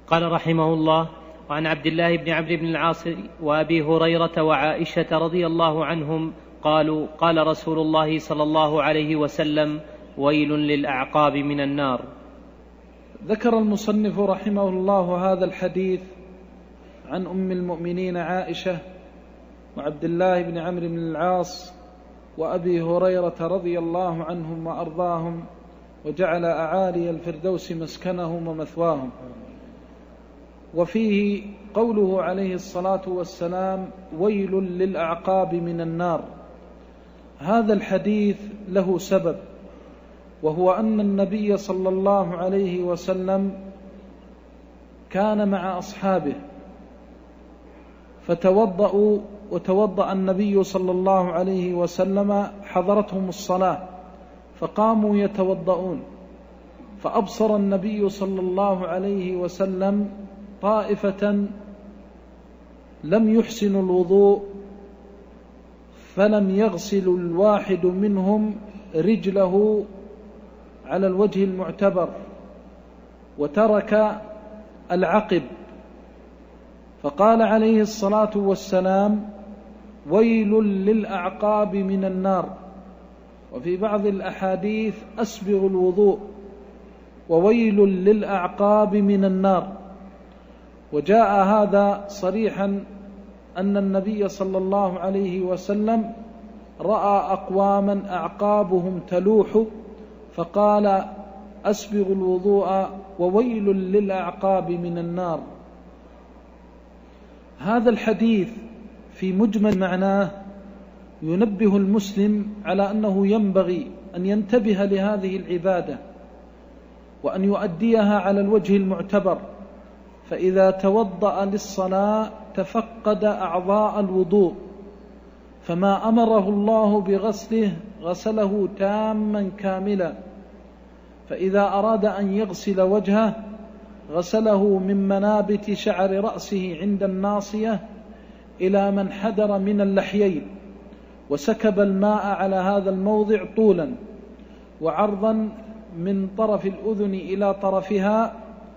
قال رحمه الله: وعن عبد الله بن عمرو بن العاص وأبي هريرة وعائشة رضي الله عنهم قالوا: قال رسول الله صلى الله عليه وسلم: ويل للأعقاب من النار. ذكر المصنف رحمه الله هذا الحديث عن أم المؤمنين عائشة وعبد الله بن عمرو بن العاص وأبي هريرة رضي الله عنهم وأرضاهم، وجعل أعالي الفردوس مسكنهم ومثواهم. وفيه قوله عليه الصلاة والسلام: ويل للأعقاب من النار. هذا الحديث له سبب، وهو أن النبي صلى الله عليه وسلم كان مع أصحابه فتوضأوا، وتوضأ النبي صلى الله عليه وسلم، حضرتهم الصلاة فقاموا يتوضؤون، فأبصر النبي صلى الله عليه وسلم طائفة لم يحسنوا الوضوء، فلم يغسل الواحد منهم رجله على الوجه المعتبر وترك العقب، فقال عليه الصلاة والسلام: ويل للأعقاب من النار. وفي بعض الأحاديث: أسبغ الوضوء، وويل للأعقاب من النار. وجاء هذا صريحا أن النبي صلى الله عليه وسلم رأى أقواما أعقابهم تلوح فقال: أسبغ الوضوء وويل للأعقاب من النار. هذا الحديث في مجمل معناه ينبه المسلم على أنه ينبغي أن ينتبه لهذه العبادة وأن يؤديها على الوجه المعتبر، فإذا توضأ للصلاة تفقد أعضاء الوضوء، فما أمره الله بغسله غسله تاما كاملا، فإذا أراد أن يغسل وجهه غسله من منابت شعر رأسه عند الناصية إلى من حدر من اللحيين، وسكب الماء على هذا الموضع طولا وعرضا من طرف الأذن إلى طرفها،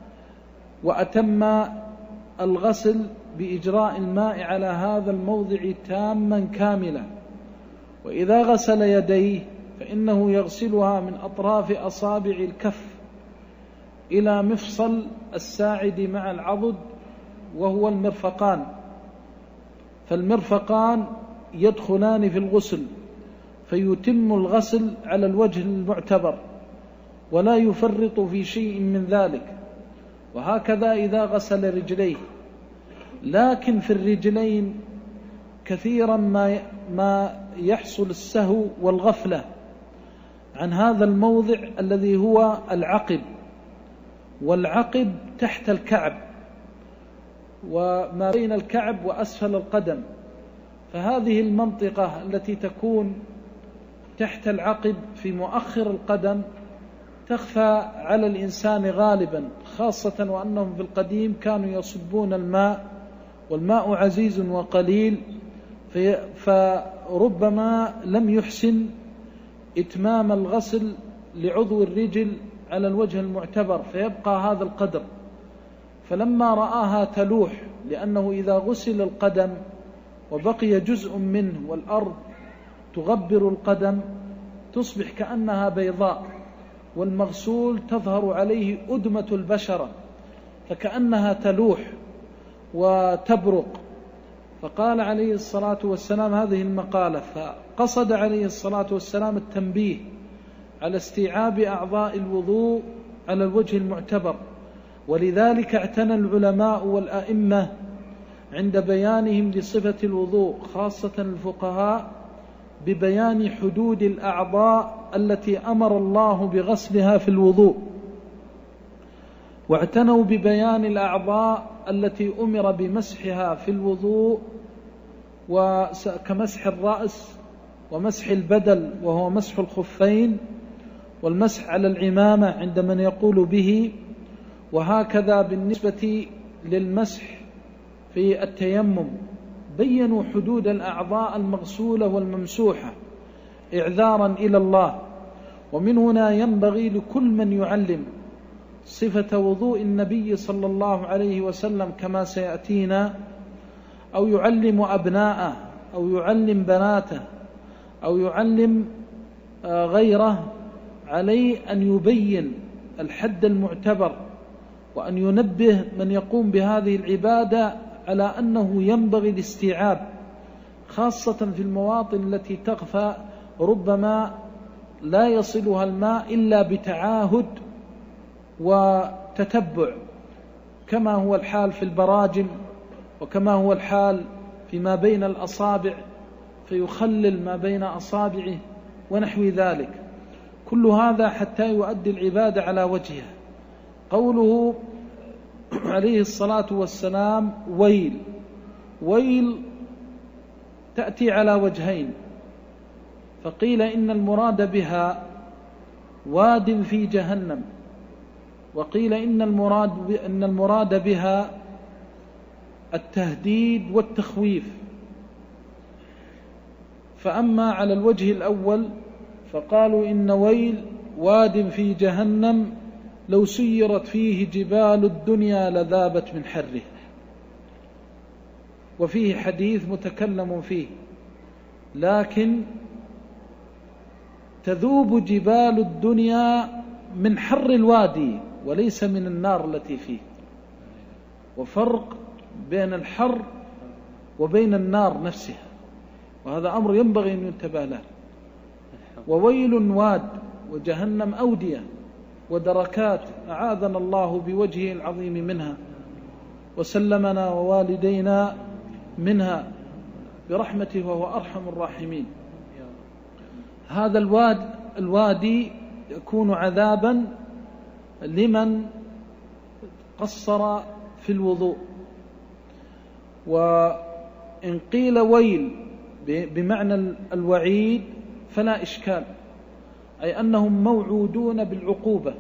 وأتم الغسل بإجراء الماء على هذا الموضع تاما كاملا. وإذا غسل يديه فإنه يغسلها من أطراف أصابع الكف إلى مفصل الساعد مع العضد وهو المرفقان، فالمرفقان يدخلان في الغسل، فيتم الغسل على الوجه المعتبر ولا يفرط في شيء من ذلك. وهكذا إذا غسل رجليه، لكن في الرجلين كثيرا ما يحصل السهو والغفلة عن هذا الموضع الذي هو العقب، والعقب تحت الكعب وما بين الكعب وأسفل القدم، فهذه المنطقة التي تكون تحت العقب في مؤخر القدم تخفى على الإنسان غالبا، خاصة وأنهم في القديم كانوا يصبون الماء والماء عزيز وقليل، فربما لم يحسن إتمام الغسل لعضو الرجل على الوجه المعتبر فيبقى هذا القدر. فلما رآها تلوح، لأنه إذا غسل القدم وبقي جزء منه والأرض تغبر القدم تصبح كأنها بيضاء، والمغسول تظهر عليه أدمة البشرة فكأنها تلوح وتبرق. فقال عليه الصلاة والسلام هذه المقالة، فقصد عليه الصلاة والسلام التنبيه على استيعاب أعضاء الوضوء على الوجه المعتبر. ولذلك اعتنى العلماء والأئمة عند بيانهم لصفة الوضوء، خاصة الفقهاء، ببيان حدود الأعضاء التي أمر الله بغسلها في الوضوء، واعتنوا ببيان الأعضاء التي أمر بمسحها في الوضوء، وكمسح الرأس ومسح البدل وهو مسح الخفين، والمسح على العمامة عند من يقول به. وهكذا بالنسبة للمسح في التيمم بينوا حدود الأعضاء المغسولة والممسوحة إعذارا إلى الله. ومن هنا ينبغي لكل من يعلم صفة وضوء النبي صلى الله عليه وسلم كما سيأتينا، أو يعلم أبناءه أو يعلم بناته أو يعلم غيره، عليه أن يبين الحد المعتبر، وأن ينبه من يقوم بهذه العبادة على أنه ينبغي الاستيعاب، خاصة في المواطن التي تغفى ربما لا يصلها الماء إلا بتعاهد وتتبع، كما هو الحال في البراجم، وكما هو الحال فيما بين الأصابع فيخلل ما بين أصابعه ونحو ذلك. كل هذا حتى يؤدي العبادة على وجهها. قوله عليه الصلاة والسلام ويل، ويل تأتي على وجهين، فقيل إن المراد بها واد في جهنم، وقيل إن المراد بها التهديد والتخويف. فأما على الوجه الأول فقالوا إن ويل واد في جهنم لو سيرت فيه جبال الدنيا لذابت من حره، وفيه حديث متكلم فيه، لكن تذوب جبال الدنيا من حر الوادي وليس من النار التي فيه، وفرق بين الحر وبين النار نفسها، وهذا أمر ينبغي أن ينتبه له. وويل واد، وجهنم أودية ودركات، أعاذنا الله بوجهه العظيم منها، وسلمنا ووالدينا منها برحمته وهو أرحم الراحمين. هذا الوادي يكون عذابا لمن قصر في الوضوء. وإن قيل ويل بمعنى الوعيد فلا إشكال، أي أنهم موعودون بالعقوبة.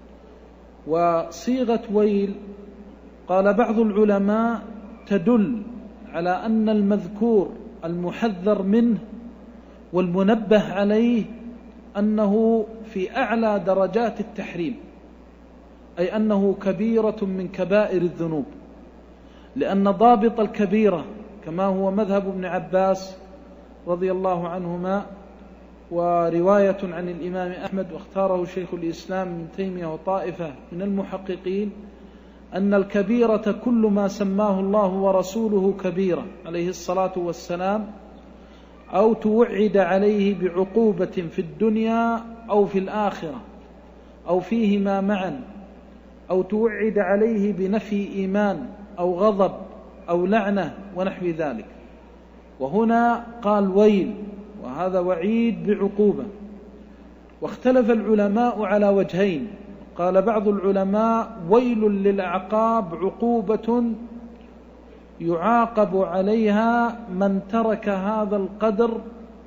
وصيغة ويل قال بعض العلماء تدل على أن المذكور المحذر منه والمنبه عليه أنه في أعلى درجات التحريم، أي أنه كبيرة من كبائر الذنوب، لأن ضابط الكبيرة كما هو مذهب ابن عباس رضي الله عنهما، ورواية عن الإمام أحمد واختاره شيخ الإسلام ابن تيمية وطائفة من المحققين، أن الكبيرة كل ما سماه الله ورسوله كبيرة عليه الصلاة والسلام، أو توعد عليه بعقوبة في الدنيا أو في الآخرة أو فيهما معا، أو توعد عليه بنفي إيمان أو غضب أو لعنة ونحو ذلك. وهنا قال ويل، وهذا وعيد بعقوبة. واختلف العلماء على وجهين، قال بعض العلماء ويل للأعقاب عقوبة يعاقب عليها من ترك هذا القدر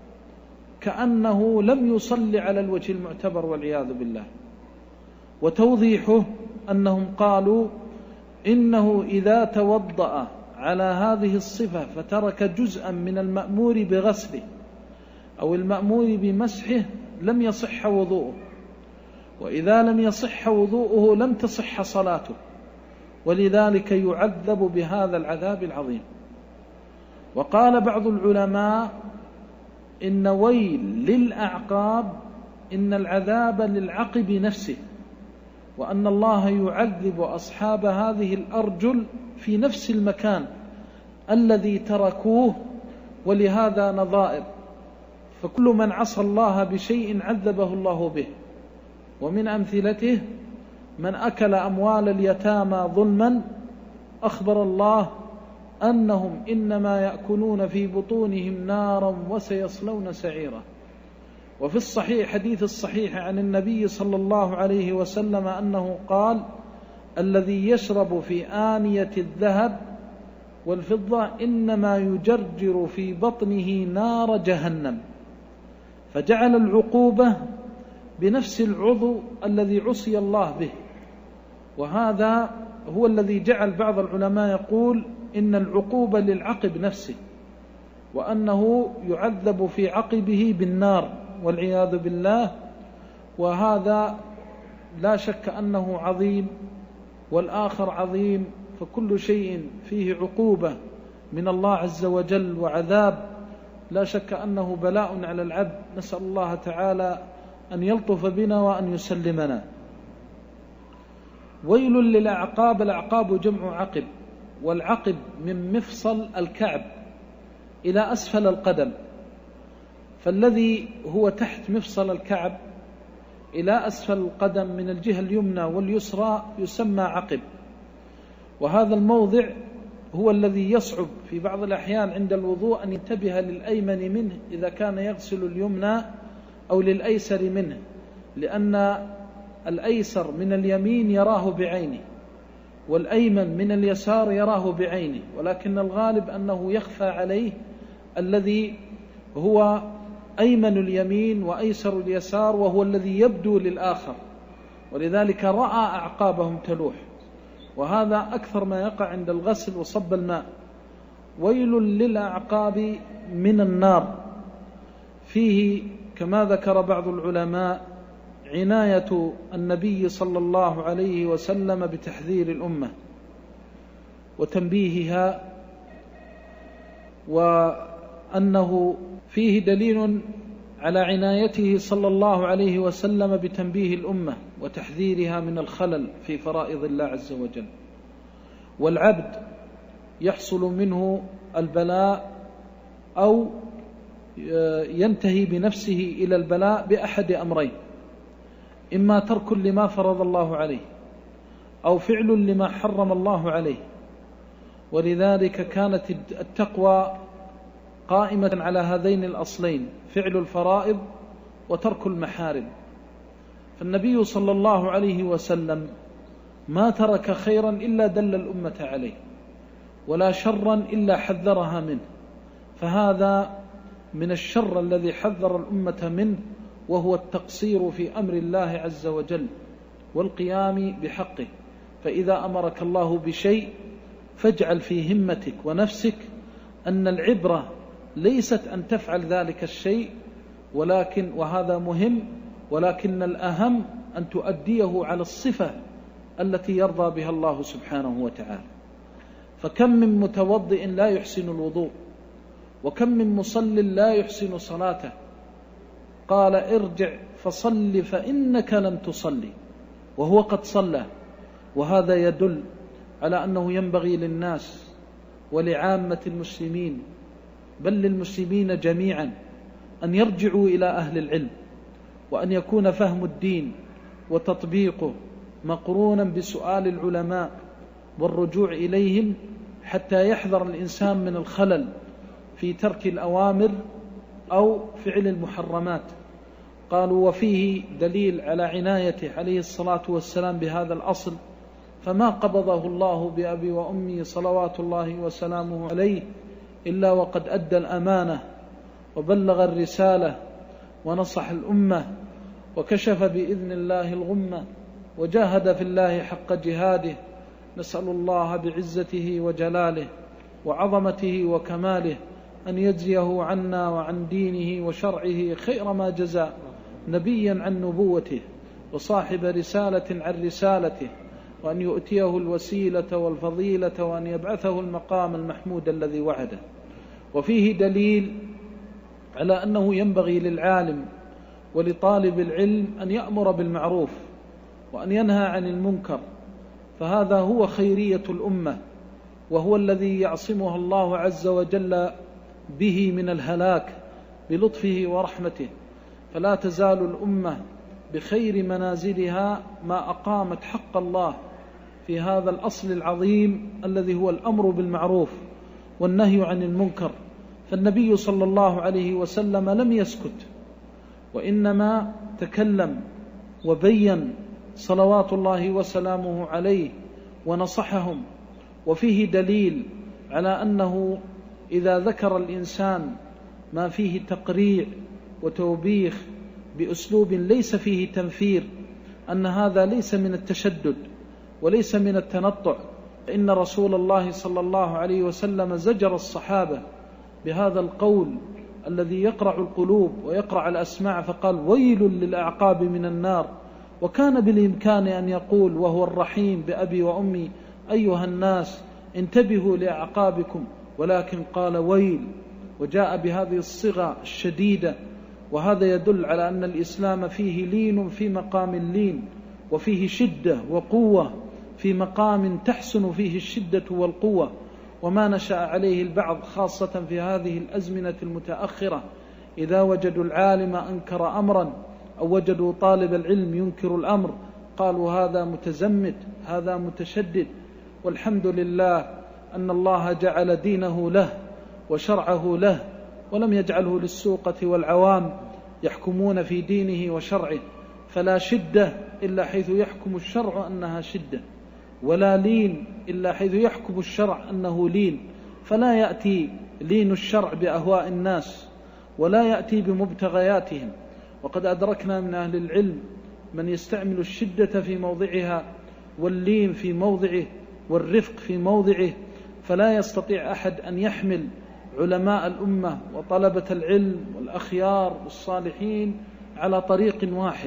كأنه لم يصلي على الوجه المعتبر والعياذ بالله. وتوضيحه أنهم قالوا إنه إذا توضأ على هذه الصفة فترك جزءا من المأمور بغسله أو المأمور بمسحه لم يصح وضوءه، وإذا لم يصح وضوءه لم تصح صلاته، ولذلك يعذب بهذا العذاب العظيم. وقال بعض العلماء إن ويل للأعقاب إن العذاب للعقب نفسه، وأن الله يعذب أصحاب هذه الأرجل في نفس المكان الذي تركوه، ولهذا نظائر. فكل من عصى الله بشيء عذبه الله به، ومن أمثلته من أكل أموال اليتامى ظلما أخبر الله أنهم إنما يأكلون في بطونهم نارا وسيصلون سعيرا. وفي الصحيح حديث الصحيح عن النبي صلى الله عليه وسلم أنه قال الذي يشرب في آنية الذهب والفضة إنما يجرجر في بطنه نار جهنم، فجعل العقوبة بنفس العضو الذي عصي الله به. وهذا هو الذي جعل بعض العلماء يقول إن العقوبة للعقب نفسه، وأنه يعذب في عقبه بالنار والعياذ بالله. وهذا لا شك أنه عظيم والآخر عظيم، فكل شيء فيه عقوبة من الله عز وجل وعذاب، لا شك أنه بلاء على العبد. نسأل الله تعالى أن يلطف بنا وأن يسلمنا. ويل للأعقاب. الأعقاب جمع عقب، والعقب من مفصل الكعب إلى أسفل القدم، فالذي هو تحت مفصل الكعب إلى أسفل القدم من الجهة اليمنى واليسرى يسمى عقب. وهذا الموضع هو الذي يصعب في بعض الأحيان عند الوضوء أن ينتبه للأيمن منه إذا كان يغسل اليمنى أو للأيسر منه، لأن الأيسر من اليمين يراه بعينه والأيمن من اليسار يراه بعينه، ولكن الغالب أنه يخفى عليه الذي هو أيمن اليمين وأيسر اليسار، وهو الذي يبدو للآخر، ولذلك رأى أعقابهم تلوح، وهذا أكثر ما يقع عند الغسل وصب الماء. ويل للأعقاب من النار. فيه كما ذكر بعض العلماء عناية النبي صلى الله عليه وسلم بتحذير الأمة وتنبيهها، وأنه فيه دليل على عنايته صلى الله عليه وسلم بتنبيه الأمة وتحذيرها من الخلل في فرائض الله عز وجل. والعبد يحصل منه البلاء أو ينتهي بنفسه إلى البلاء بأحد أمرين: إما ترك لما فرض الله عليه، أو فعل لما حرم الله عليه. ولذلك كانت التقوى قائمة على هذين الأصلين: فعل الفرائض وترك المحارم. فالنبي صلى الله عليه وسلم ما ترك خيرا إلا دل الأمة عليه، ولا شرا إلا حذرها منه، فهذا من الشر الذي حذر الأمة منه، وهو التقصير في أمر الله عز وجل والقيام بحقه. فإذا أمرك الله بشيء فاجعل في همتك ونفسك أن العبرة ليست أن تفعل ذلك الشيء، ولكن وهذا مهم، ولكن الأهم أن تؤديه على الصفة التي يرضى بها الله سبحانه وتعالى. فكم من متوضئ لا يحسن الوضوء، وكم من مصل لا يحسن صلاته، قال ارجع فصل فإنك لم تصلي وهو قد صلى. وهذا يدل على أنه ينبغي للناس ولعامة المسلمين، بل للمسلمين جميعا، أن يرجعوا إلى أهل العلم، وأن يكون فهم الدين وتطبيقه مقرونا بسؤال العلماء والرجوع إليهم، حتى يحذر الإنسان من الخلل في ترك الأوامر أو فعل المحرمات. قالوا وفيه دليل على عنايته عليه الصلاة والسلام بهذا الأصل: فما قبضه الله بأبي وأمي صلوات الله وسلامه عليه إلا وقد أدى الأمانة وبلغ الرسالة ونصح الأمة وكشف بإذن الله الغمة وجاهد في الله حق جهاده. نسأل الله بعزته وجلاله وعظمته وكماله أن يجزيه عنا وعن دينه وشرعه خير ما جزى نبيا عن نبوته وصاحب رسالة عن رسالته، وأن يؤتيه الوسيلة والفضيلة، وأن يبعثه المقام المحمود الذي وعده. وفيه دليل على أنه ينبغي للعالم ولطالب العلم أن يأمر بالمعروف وأن ينهى عن المنكر، فهذا هو خيرية الأمة، وهو الذي يعصمها الله عز وجل به من الهلاك بلطفه ورحمته. فلا تزال الأمة بخير منازلها ما أقامت حق الله في هذا الأصل العظيم الذي هو الأمر بالمعروف والنهي عن المنكر. فالنبي صلى الله عليه وسلم لم يسكت، وإنما تكلم وبين صلوات الله وسلامه عليه ونصحهم. وفيه دليل على أنه إذا ذكر الإنسان ما فيه تقريع وتوبيخ بأسلوب ليس فيه تنفير أن هذا ليس من التشدد وليس من التنطع، إن رسول الله صلى الله عليه وسلم زجر الصحابة بهذا القول الذي يقرع القلوب ويقرع الأسماع، فقال ويل للأعقاب من النار وكان بالإمكان أن يقول وهو الرحيم بأبي وأمي: أيها الناس انتبهوا لأعقابكم، ولكن قال ويل، وجاء بهذه الصيغة الشديدة. وهذا يدل على أن الإسلام فيه لين في مقام اللين، وفيه شدة وقوة في مقام تحسن فيه الشدة والقوة. وما نشأ عليه البعض خاصة في هذه الأزمنة المتأخرة، إذا وجدوا العالم أنكر أمرا أو وجدوا طالب العلم ينكر الأمر قالوا هذا متزمت، هذا متشدد. والحمد لله أن الله جعل دينه له وشرعه له، ولم يجعله للسوقة والعوام يحكمون في دينه وشرعه. فلا شدة إلا حيث يحكم الشرع أنها شدة، ولا لين إلا حيث يحكم الشرع أنه لين. فلا يأتي لين الشرع بأهواء الناس، ولا يأتي بمبتغياتهم. وقد أدركنا من أهل العلم من يستعمل الشدة في موضعها، واللين في موضعه، والرفق في موضعه. فلا يستطيع أحد أن يحمل علماء الأمة وطلبة العلم والأخيار والصالحين على طريق واحد.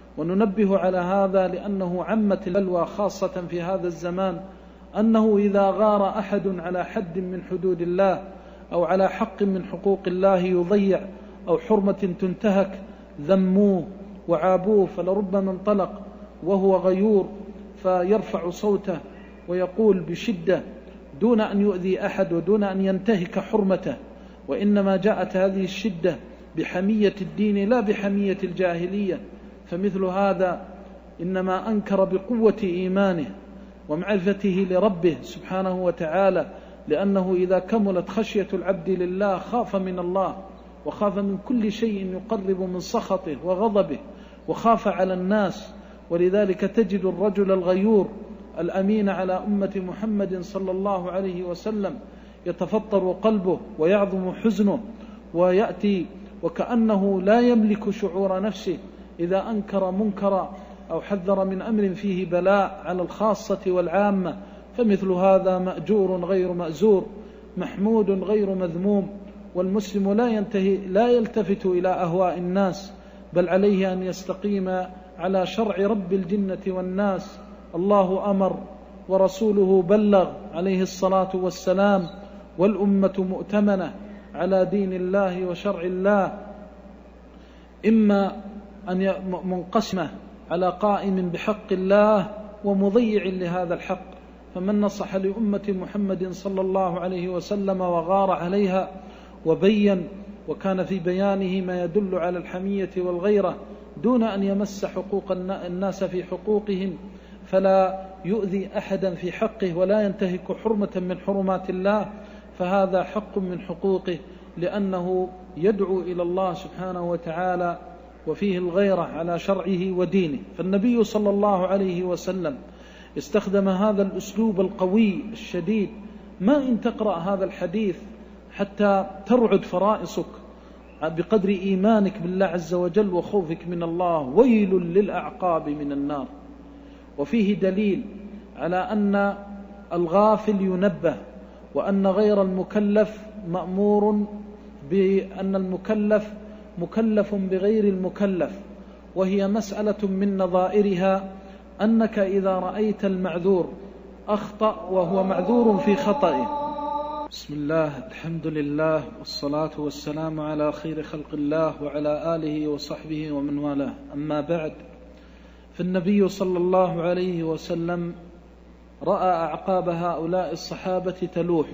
وننبه على هذا لأنه عمت البلوى خاصة في هذا الزمان، أنه إذا غار أحد على حد من حدود الله أو على حق من حقوق الله يضيع أو حرمة تنتهك ذموه وعابوه، فلربما انطلق وهو غيور فيرفع صوته ويقول بشدة دون أن يؤذي أحد ودون أن ينتهك حرمته. وإنما جاءت هذه الشدة بحمية الدين لا بحمية الجاهلية. فمثل هذا إنما أنكر بقوة إيمانه ومعرفته لربه سبحانه وتعالى، لأنه إذا كملت خشية العبد لله خاف من الله، وخاف من كل شيء يقرب من سخطه وغضبه، وخاف على الناس. ولذلك تجد الرجل الغيور الأمين على أمة محمد صلى الله عليه وسلم يتفطر قلبه ويعظم حزنه، ويأتي وكأنه لا يملك شعور نفسه إذا أنكر منكرا أو حذر من أمر فيه بلاء على الخاصة والعامة. فمثل هذا مأجور غير مأزور، محمود غير مذموم. والمسلم لا يلتفت إلى أهواء الناس، بل عليه أن يستقيم على شرع رب الجنة والناس. الله أمر ورسوله بلغ عليه الصلاة والسلام، والأمة مؤتمنة على دين الله وشرع الله، إما أن منقسمة على قائم بحق الله ومضيع لهذا الحق. فمن نصح لأمة محمد صلى الله عليه وسلم وغار عليها وبين، وكان في بيانه ما يدل على الحمية والغيرة دون أن يمس حقوق الناس في حقوقهم، فلا يؤذي أحدا في حقه ولا ينتهك حرمة من حرمات الله، فهذا حق من حقوقه، لأنه يدعو إلى الله سبحانه وتعالى وفيه الغيرة على شرعه ودينه. فالنبي صلى الله عليه وسلم استخدم هذا الأسلوب القوي الشديد. ما إن تقرأ هذا الحديث حتى ترعد فرائصك بقدر إيمانك بالله عز وجل وخوفك من الله: ويل للأعقاب من النار. وفيه دليل على أن الغافل ينبه، وأن غير المكلف مأمور بأن المكلف مكلف بغير المكلف. وهي مسألة من نظائرها أنك إذا رأيت المعذور أخطأ وهو معذور في خطئه. بسم الله، الحمد لله، والصلاة والسلام على خير خلق الله وعلى آله وصحبه ومن والاه. أما بعد، فالنبي صلى الله عليه وسلم رأى أعقاب هؤلاء الصحابة تلوح،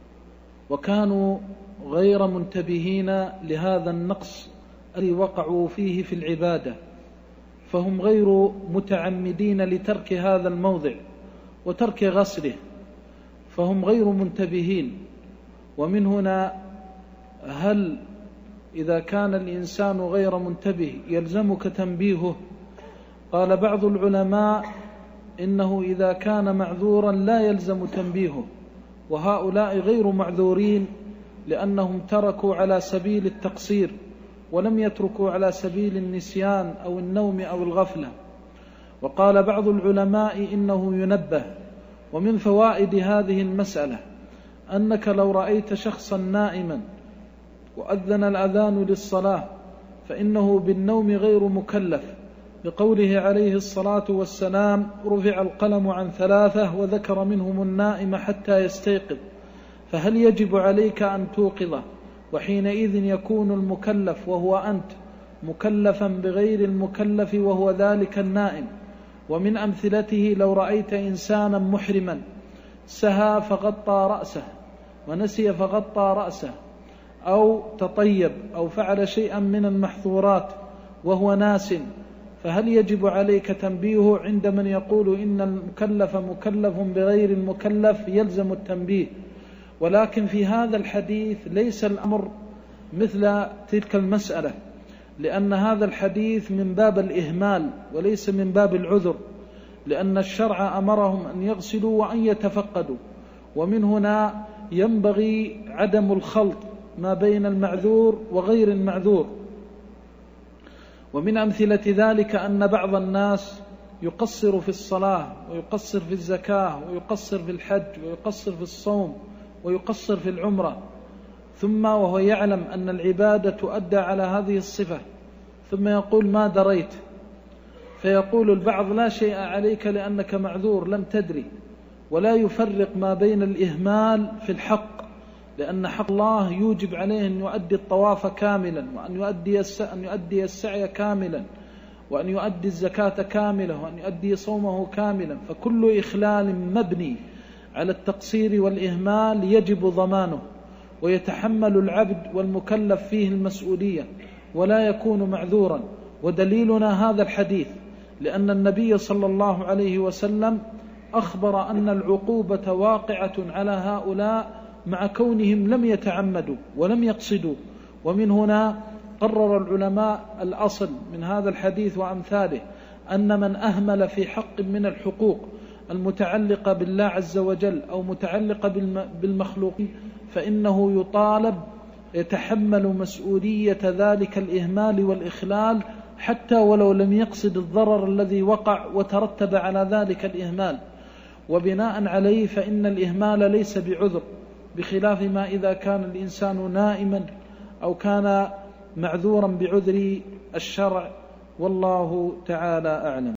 وكانوا غير منتبهين لهذا النقص الذي وقعوا فيه في العبادة، فهم غير متعمدين لترك هذا الموضع وترك غسله، فهم غير منتبهين. ومن هنا هل إذا كان الإنسان غير منتبه يلزمك تنبيهه؟ قال بعض العلماء إنه إذا كان معذورا لا يلزم تنبيهه، وهؤلاء غير معذورين لأنهم تركوا على سبيل التقصير ولم يتركوا على سبيل النسيان أو النوم أو الغفلة. وقال بعض العلماء إنه ينبه. ومن فوائد هذه المسألة أنك لو رأيت شخصا نائما وأذن الأذان للصلاة فإنه بالنوم غير مكلف، بقوله عليه الصلاة والسلام: رفع القلم عن 3 وذكر منهم النائم حتى يستيقظ، فهل يجب عليك أن توقظه؟ وحينئذ يكون المكلف وهو أنت مكلفا بغير المكلف وهو ذلك النائم. ومن أمثلته: لو رأيت إنسانا محرما سهى فغطى رأسه ونسي فغطى رأسه، أو تطيب أو فعل شيئا من المحظورات وهو ناس، فهل يجب عليك تنبيهه؟ عند من يقول إن المكلف مكلف بغير المكلف يلزم التنبيه. ولكن في هذا الحديث ليس الأمر مثل تلك المسألة، لأن هذا الحديث من باب الإهمال وليس من باب العذر، لأن الشرع أمرهم أن يغسلوا وأن يتفقدوا، ومن هنا ينبغي عدم الخلط ما بين المعذور وغير المعذور. ومن أمثلة ذلك أن بعض الناس يقصر في الصلاة ويقصر في الزكاة ويقصر في الحج ويقصر في الصوم ويقصر في العمرة، ثم وهو يعلم أن العبادة تؤدى على هذه الصفة، ثم يقول: ما دريت. فيقول البعض: لا شيء عليك لأنك معذور لم تدري. ولا يفرق ما بين الإهمال في الحق، لأن حق الله يوجب عليه أن يؤدي الطواف كاملا، وأن يؤدي السعي كاملا، وأن يؤدي الزكاة كاملة، وأن يؤدي صومه كاملا. فكل إخلال مبني على التقصير والإهمال يجب ضمانه، ويتحمل العبد والمكلف فيه المسؤولية، ولا يكون معذورا. ودليلنا هذا الحديث، لأن النبي صلى الله عليه وسلم أخبر أن العقوبة واقعة على هؤلاء مع كونهم لم يتعمدوا ولم يقصدوا. ومن هنا قرر العلماء الأصل من هذا الحديث وأمثاله أن من أهمل في حق من الحقوق المتعلقة بالله عز وجل أو متعلقة بالمخلوقين فإنه يطالب يتحمل مسؤولية ذلك الإهمال والإخلال، حتى ولو لم يقصد الضرر الذي وقع وترتب على ذلك الإهمال. وبناء عليه فإن الإهمال ليس بعذر، بخلاف ما إذا كان الإنسان نائما أو كان معذورا بعذر الشرع، والله تعالى أعلم.